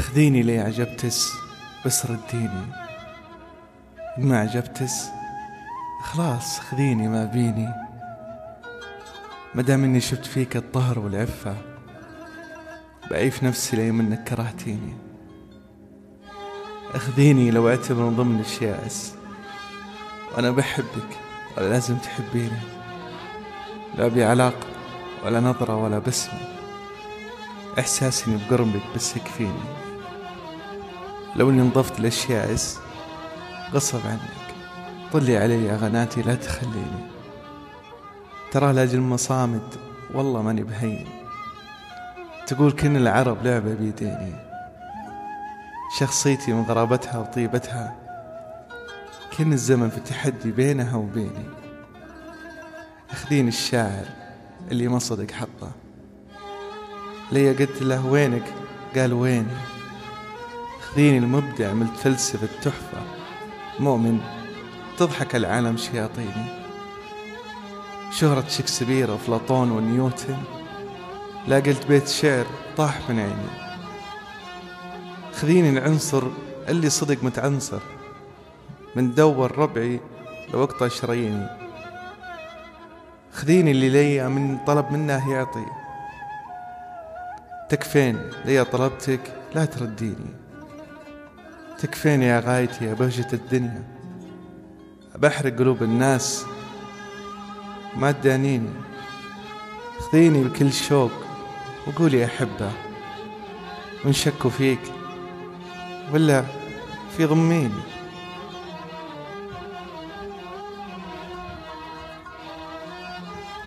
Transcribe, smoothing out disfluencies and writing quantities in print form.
خذيني لي عجبتس بس رديني، ما عجبتس خلاص خذيني ما بيني، مدام اني شفت فيك الطهر والعفة بعيف نفسي لي منك كرهتيني. اخذيني لو اعتبر من ضمن الشياس، وانا بحبك ولا لازم تحبيني، لا بي علاقة ولا نظرة ولا بسمة، احساسي اني بقربك بس يكفيني. لو اني انضفت للشياس غصب عنك، طلي علي يا غناتي لا تخليني، ترى لاجل مصامد والله ماني بهين، تقول كن العرب لعبة بيديني، شخصيتي من غرابتها وطيبتها كن الزمن في تحدي بينها وبيني. اخذيني الشاعر اللي ما صدق حقه، ليا قلت له وينك قال ويني، اخذيني المبدع من فلسفة التحفة، مؤمن تضحك العالم شياطيني، شهرة شكسبير وأفلاطون ونيوتن لا قلت بيت شعر طاح من عيني. خذيني العنصر اللي صدق متعنصر، من دور ربعي لو اقطع شراييني، خذيني اللي ليا من طلب منه يعطي، تكفين ليا طلبتك لا ترديني، تكفين يا غايتي يا بهجة الدنيا، بحرق قلوب الناس ما تدانيني. خذيني بكل شوق وقولي أحبه، وإن شكوا فيك ولا في ضميني.